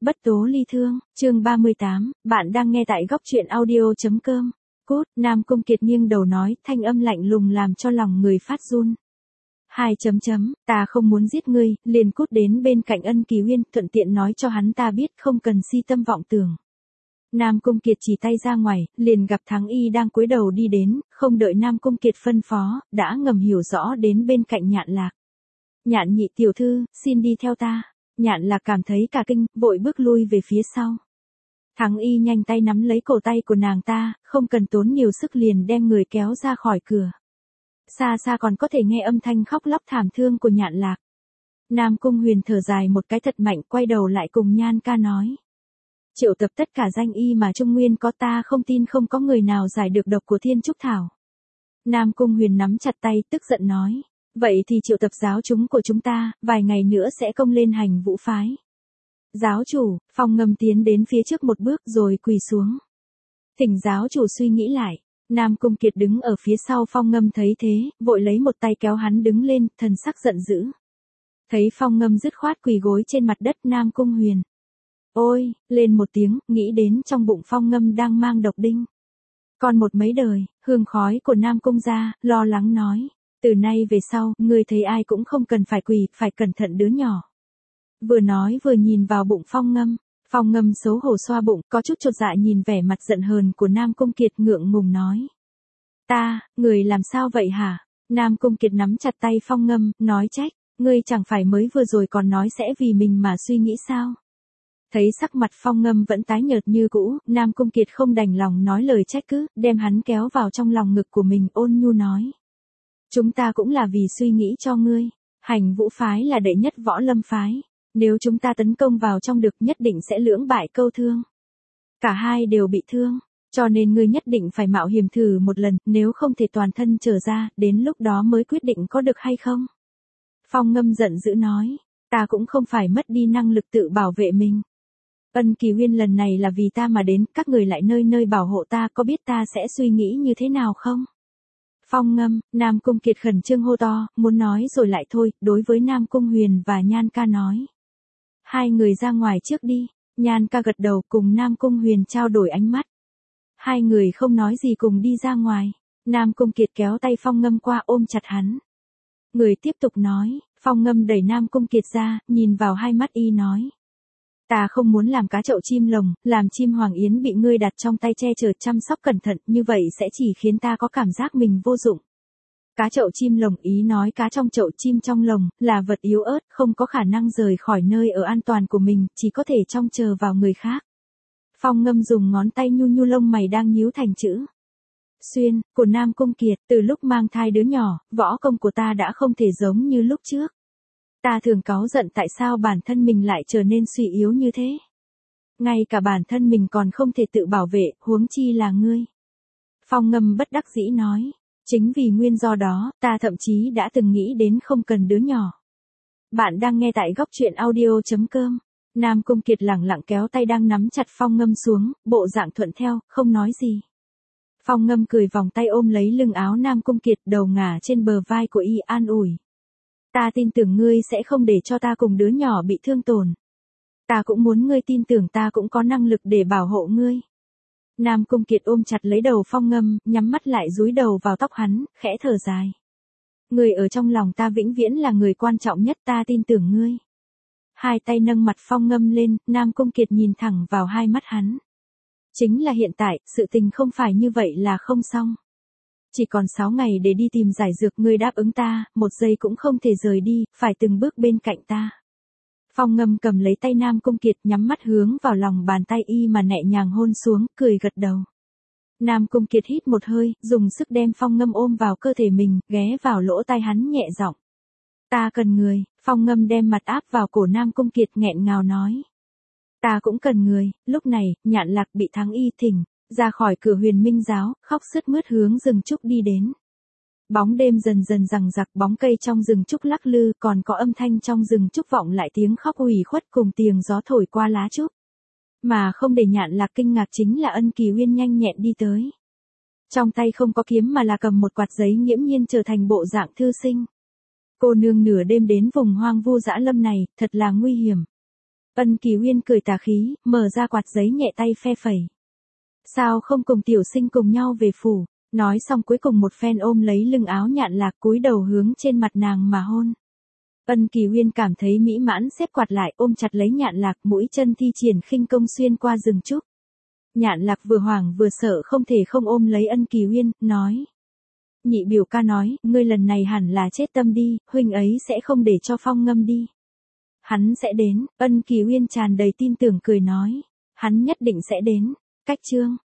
Bất tố ly thương, chương 38, bạn đang nghe tại góc truyện audio.com. Cút, Nam Cung Kiệt nghiêng đầu nói, thanh âm lạnh lùng làm cho lòng người phát run. Ta không muốn giết ngươi, liền cút đến bên cạnh Ân Kỳ Huyên, thuận tiện nói cho hắn ta biết không cần si tâm vọng tưởng. Nam Cung Kiệt chỉ tay ra ngoài, liền gặp Thắng Y đang cúi đầu đi đến, không đợi Nam Cung Kiệt phân phó, đã ngầm hiểu rõ đến bên cạnh Nhạn Lạc. Nhạn nhị tiểu thư, xin đi theo ta. Nhạn Lạc cảm thấy cả kinh, vội bước lui về phía sau. Thắng Y nhanh tay nắm lấy cổ tay của nàng ta, không cần tốn nhiều sức liền đem người kéo ra khỏi cửa. Xa xa còn có thể nghe âm thanh khóc lóc thảm thương của Nhạn Lạc. Nam Cung Huyền thở dài một cái thật mạnh, quay đầu lại cùng Nhan ca nói. Triệu tập tất cả danh y mà Trung Nguyên có, ta không tin không có người nào giải được độc của Thiên Trúc Thảo. Nam Cung Huyền nắm chặt tay, tức giận nói. Vậy thì triệu tập giáo chúng của chúng ta, vài ngày nữa sẽ công lên Hành Vũ phái. Giáo chủ, Phong Ngâm tiến đến phía trước một bước rồi quỳ xuống. Thỉnh giáo chủ suy nghĩ lại. Nam Cung Kiệt đứng ở phía sau Phong Ngâm thấy thế, vội lấy một tay kéo hắn đứng lên, thần sắc giận dữ. Thấy Phong Ngâm dứt khoát quỳ gối trên mặt đất, Nam Cung Huyền. Ôi, lên một tiếng, nghĩ đến trong bụng Phong Ngâm đang mang độc đinh. Còn một mấy đời, hương khói của Nam Cung gia, lo lắng nói. Từ nay về sau, ngươi thấy ai cũng không cần phải quỳ, phải cẩn thận đứa nhỏ. Vừa nói vừa nhìn vào bụng Phong Ngâm. Phong Ngâm xấu hổ xoa bụng, có chút chột dạ nhìn vẻ mặt giận hờn của Nam Cung Kiệt, ngượng ngùng nói. Người làm sao vậy hả? Nam Cung Kiệt nắm chặt tay Phong Ngâm, nói trách, ngươi chẳng phải mới vừa rồi còn nói sẽ vì mình mà suy nghĩ sao? Thấy sắc mặt Phong Ngâm vẫn tái nhợt như cũ, Nam Cung Kiệt không đành lòng nói lời trách cứ, đem hắn kéo vào trong lòng ngực của mình, ôn nhu nói. Chúng ta cũng là vì suy nghĩ cho ngươi. Hành Vũ phái là đệ nhất võ lâm phái. Nếu chúng ta tấn công vào trong được, nhất định sẽ lưỡng bại câu thương. Cả hai đều bị thương. Cho nên ngươi nhất định phải mạo hiểm thử một lần, nếu không thể toàn thân trở ra, đến lúc đó mới quyết định có được hay không. Phong Ngâm giận dữ nói. Ta cũng không phải mất đi năng lực tự bảo vệ mình. Ân Kỳ Huyên lần này là vì ta mà đến, các người lại nơi nơi bảo hộ ta, có biết ta sẽ suy nghĩ như thế nào không? Phong Ngâm, Nam Cung Kiệt khẩn trương hô to, muốn nói rồi lại thôi, đối với Nam Cung Huyền và Nhan ca nói. Hai người ra ngoài trước đi. Nhan ca gật đầu, cùng Nam Cung Huyền trao đổi ánh mắt. Hai người không nói gì cùng đi ra ngoài. Nam Cung Kiệt kéo tay Phong Ngâm qua, ôm chặt hắn. Người tiếp tục nói. Phong Ngâm đẩy Nam Cung Kiệt ra, nhìn vào hai mắt y nói. Ta không muốn làm cá chậu chim lồng, làm chim hoàng yến bị ngươi đặt trong tay che chở chăm sóc cẩn thận, như vậy sẽ chỉ khiến ta có cảm giác mình vô dụng. Cá chậu chim lồng, ý nói cá trong chậu chim trong lồng, là vật yếu ớt, không có khả năng rời khỏi nơi ở an toàn của mình, chỉ có thể trông chờ vào người khác. Phong Ngâm dùng ngón tay nhu nhu lông mày đang nhíu thành chữ xuyên, của Nam Cung Kiệt, từ lúc mang thai đứa nhỏ, võ công của ta đã không thể giống như lúc trước. Ta thường cáu giận tại sao bản thân mình lại trở nên suy yếu như thế. Ngay cả bản thân mình còn không thể tự bảo vệ, huống chi là ngươi. Phong Ngâm bất đắc dĩ nói. Chính vì nguyên do đó, ta thậm chí đã từng nghĩ đến không cần đứa nhỏ. Bạn đang nghe tại góc truyện audio.com. Nam Cung Kiệt lẳng lặng kéo tay đang nắm chặt Phong Ngâm xuống, bộ dạng thuận theo, không nói gì. Phong Ngâm cười vòng tay ôm lấy lưng áo Nam Cung Kiệt, đầu ngả trên bờ vai của y, an ủi. Ta tin tưởng ngươi sẽ không để cho ta cùng đứa nhỏ bị thương tổn. Ta cũng muốn ngươi tin tưởng ta cũng có năng lực để bảo hộ ngươi. Nam Cung Kiệt ôm chặt lấy đầu Phong Ngâm, nhắm mắt lại dúi đầu vào tóc hắn, khẽ thở dài. Ngươi ở trong lòng ta vĩnh viễn là người quan trọng nhất, ta tin tưởng ngươi. Hai tay nâng mặt Phong Ngâm lên, Nam Cung Kiệt nhìn thẳng vào hai mắt hắn. Chính là hiện tại, sự tình không phải như vậy là không xong. Chỉ còn 6 ngày để đi tìm giải dược, ngươi đáp ứng ta, một giây cũng không thể rời đi, phải từng bước bên cạnh ta. Phong Ngâm cầm lấy tay Nam Cung Kiệt, nhắm mắt hướng vào lòng bàn tay y mà nhẹ nhàng hôn xuống, cười gật đầu. Nam Cung Kiệt hít một hơi, dùng sức đem Phong Ngâm ôm vào cơ thể mình, ghé vào lỗ tai hắn nhẹ giọng. Ta cần người. Phong Ngâm đem mặt áp vào cổ Nam Cung Kiệt, nghẹn ngào nói. Ta cũng cần người. Lúc này, Nhạn Lạc bị Thắng Y thỉnh ra khỏi cửa Huyền Minh giáo, khóc sướt mướt hướng rừng trúc đi đến. Bóng đêm dần dần giằng giặc, bóng cây trong rừng trúc lắc lư, còn có âm thanh trong rừng trúc vọng lại tiếng khóc ủy khuất cùng tiếng gió thổi qua lá trúc. Mà không để Nhạn Lạc kinh ngạc chính là Ân Kỳ Huyên nhanh nhẹn đi tới. Trong tay không có kiếm mà là cầm một quạt giấy, nghiễm nhiên trở thành bộ dạng thư sinh. Cô nương nửa đêm đến vùng hoang vu dã lâm này, thật là nguy hiểm. Ân Kỳ Uyên cười tà khí, mở ra quạt giấy nhẹ tay phe phẩy. Sao không cùng tiểu sinh cùng nhau về phủ, nói xong cuối cùng một phen ôm lấy lưng áo Nhạn Lạc cúi đầu hướng trên mặt nàng mà hôn. Ân Kỳ Uyên cảm thấy mỹ mãn xếp quạt lại ôm chặt lấy Nhạn Lạc mũi chân thi triển khinh công xuyên qua rừng trúc. Nhạn Lạc vừa hoảng vừa sợ không thể không ôm lấy Ân Kỳ Uyên, nói. Nhị biểu ca nói, ngươi lần này hẳn là chết tâm đi, huynh ấy sẽ không để cho Phong Ngâm đi. Hắn sẽ đến, Ân Kỳ Uyên tràn đầy tin tưởng cười nói. Hắn nhất định sẽ đến. Cách chương